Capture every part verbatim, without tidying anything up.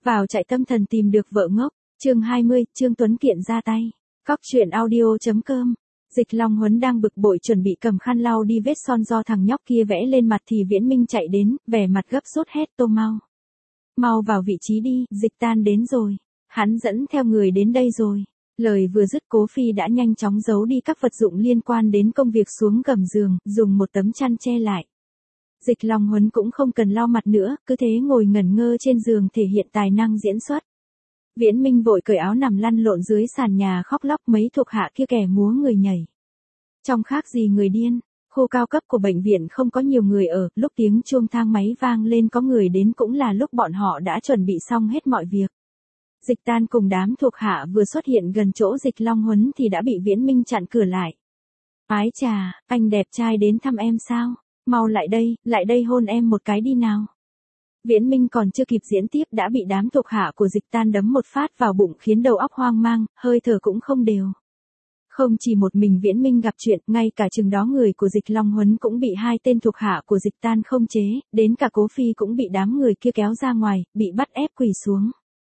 Vào trại tâm thần tìm được vợ ngốc, chương hai mươi, Trương Tuấn Kiệt ra tay. Cóc truyện audio chấm com. Dịch Long Huấn đang bực bội chuẩn bị cầm khăn lau đi vết son do thằng nhóc kia vẽ lên mặt thì Viễn Minh chạy đến, vẻ mặt gấp rút hét Tô mau. Mau vào vị trí đi, Dịch Tan đến rồi. Hắn dẫn theo người đến đây rồi. Lời vừa dứt Cố Phi đã nhanh chóng giấu đi các vật dụng liên quan đến công việc xuống gầm giường, dùng một tấm chăn che lại. Dịch Long Huấn cũng không cần lau mặt nữa, cứ thế ngồi ngẩn ngơ trên giường thể hiện tài năng diễn xuất. Viễn Minh vội cởi áo nằm lăn lộn dưới sàn nhà khóc lóc, mấy thuộc hạ kia kẻ múa người nhảy. Trong khác gì người điên, khu cao cấp của bệnh viện không có nhiều người ở, lúc tiếng chuông thang máy vang lên có người đến cũng là lúc bọn họ đã chuẩn bị xong hết mọi việc. Dịch Tan cùng đám thuộc hạ vừa xuất hiện gần chỗ Dịch Long Huấn thì đã bị Viễn Minh chặn cửa lại. Ái chà, anh đẹp trai đến thăm em sao? Mau lại đây, lại đây hôn em một cái đi nào. Viễn Minh còn chưa kịp diễn tiếp đã bị đám thuộc hạ của Dịch Tan đấm một phát vào bụng khiến đầu óc hoang mang, hơi thở cũng không đều. Không chỉ một mình Viễn Minh gặp chuyện, ngay cả chừng đó người của Dịch Long Huấn cũng bị hai tên thuộc hạ của Dịch Tan không chế, đến cả Cố Phi cũng bị đám người kia kéo ra ngoài, bị bắt ép quỳ xuống.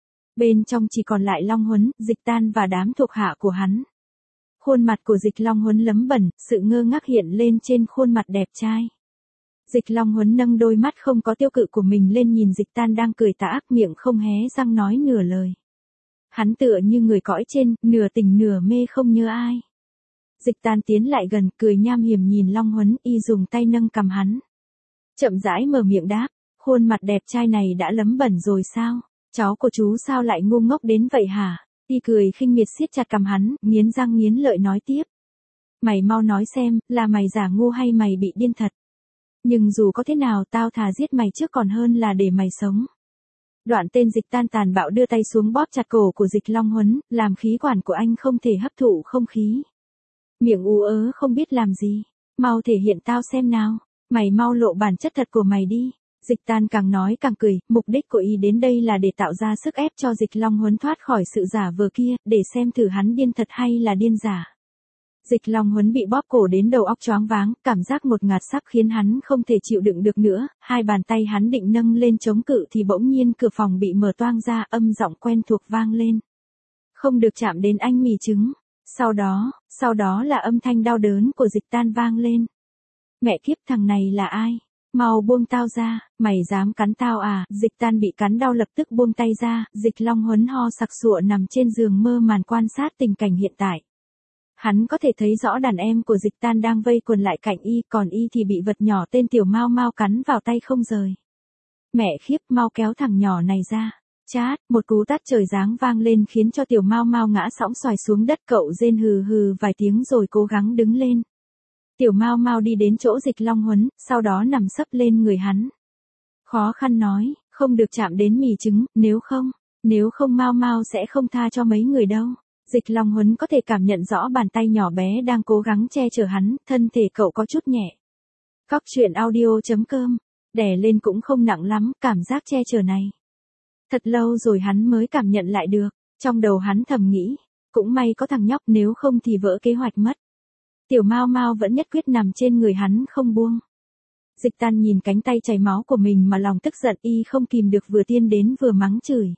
Bên trong chỉ còn lại Long Huấn, Dịch Tan và đám thuộc hạ của hắn. Khuôn mặt của Dịch Long Huấn lấm bẩn, sự ngơ ngác hiện lên trên khuôn mặt đẹp trai. Dịch Long Huấn nâng đôi mắt không có tiêu cự của mình lên nhìn Dịch Tan đang cười tà ác, miệng không hé răng nói nửa lời. Hắn tựa như người cõi trên, nửa tỉnh nửa mê không nhớ ai. Dịch Tan tiến lại gần, cười nham hiểm nhìn Long Huấn, y dùng tay nâng cằm hắn. Chậm rãi mở miệng đáp, khuôn mặt đẹp trai này đã lấm bẩn rồi sao? Cháu của chú sao lại ngu ngốc đến vậy hả? Y cười khinh miệt siết chặt cằm hắn, nghiến răng nghiến lợi nói tiếp. Mày mau nói xem, là mày giả ngu hay mày bị điên thật? Nhưng dù có thế nào tao thà giết mày trước còn hơn là để mày sống. Đoạn tên Dịch Tan tàn bạo đưa tay xuống bóp chặt cổ của Dịch Long Huấn, làm khí quản của anh không thể hấp thụ không khí. Miệng ú ớ không biết làm gì. Mau thể hiện tao xem nào. Mày mau lộ bản chất thật của mày đi. Dịch Tan càng nói càng cười, mục đích của y đến đây là để tạo ra sức ép cho Dịch Long Huấn thoát khỏi sự giả vờ kia, để xem thử hắn điên thật hay là điên giả. Dịch Long Huấn bị bóp cổ đến đầu óc choáng váng, cảm giác ngột ngạt sắp khiến hắn không thể chịu đựng được nữa, hai bàn tay hắn định nâng lên chống cự thì bỗng nhiên cửa phòng bị mở toang ra, âm giọng quen thuộc vang lên. Không được chạm đến anh mì trứng. Sau đó, sau đó là âm thanh đau đớn của Dịch Tan vang lên. Mẹ kiếp, thằng này là ai? Mau buông tao ra, mày dám cắn tao à? Dịch Tan bị cắn đau lập tức buông tay ra, Dịch Long Huấn ho sặc sụa nằm trên giường mơ màn quan sát tình cảnh hiện tại. Hắn có thể thấy rõ đàn em của Dịch Tan đang vây quần lại cạnh y, còn y thì bị vật nhỏ tên Tiểu Mao Mao cắn vào tay không rời. Mẹ khiếp, mau kéo thằng nhỏ này ra. Chát, một cú tát trời giáng vang lên khiến cho Tiểu Mao Mao ngã sõng xoài xuống đất, cậu rên hừ hừ vài tiếng rồi cố gắng đứng lên. Tiểu Mao Mao đi đến chỗ Dịch Long Huấn, sau đó nằm sấp lên người hắn. Khó khăn nói, không được chạm đến mì trứng, nếu không, nếu không Mao Mao sẽ không tha cho mấy người đâu. Dịch Long Huấn có thể cảm nhận rõ bàn tay nhỏ bé đang cố gắng che chở hắn, thân thể cậu có chút nhẹ. Cóc truyện audio chấm com, đè lên cũng không nặng lắm, cảm giác che chở này. Thật lâu rồi hắn mới cảm nhận lại được, trong đầu hắn thầm nghĩ, cũng may có thằng nhóc nếu không thì vỡ kế hoạch mất. Tiểu Mao Mao vẫn nhất quyết nằm trên người hắn không buông. Dịch Tan nhìn cánh tay chảy máu của mình mà lòng tức giận, y không kìm được vừa tiên đến vừa mắng chửi.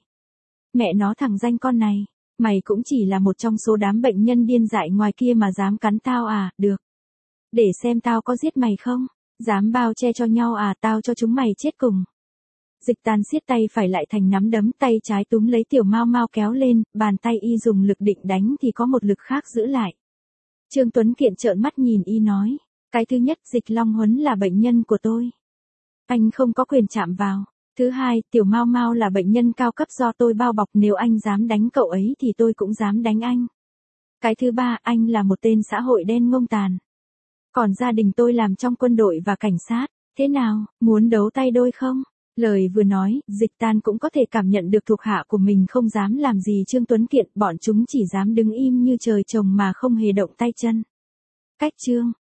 Mẹ nó thằng danh con này. Mày cũng chỉ là một trong số đám bệnh nhân điên dại ngoài kia mà dám cắn tao à, được. Để xem tao có giết mày không, dám bao che cho nhau à, tao cho chúng mày chết cùng. Dịch Tan siết tay phải lại thành nắm đấm, tay trái túm lấy Tiểu Mao Mao kéo lên, bàn tay y dùng lực định đánh thì có một lực khác giữ lại. Trương Tuấn Kiệt trợn mắt nhìn y nói, cái thứ nhất, Dịch Long Huấn là bệnh nhân của tôi. Anh không có quyền chạm vào. Thứ hai, Tiểu Mao Mao là bệnh nhân cao cấp do tôi bao bọc, nếu anh dám đánh cậu ấy thì tôi cũng dám đánh anh. Cái thứ ba, anh là một tên xã hội đen ngông tàn. Còn gia đình tôi làm trong quân đội và cảnh sát, thế nào, muốn đấu tay đôi không? Lời vừa nói, Dịch Tan cũng có thể cảm nhận được thuộc hạ của mình không dám làm gì Trương Tuấn Kiệt, bọn chúng chỉ dám đứng im như trời trồng mà không hề động tay chân. Cách chương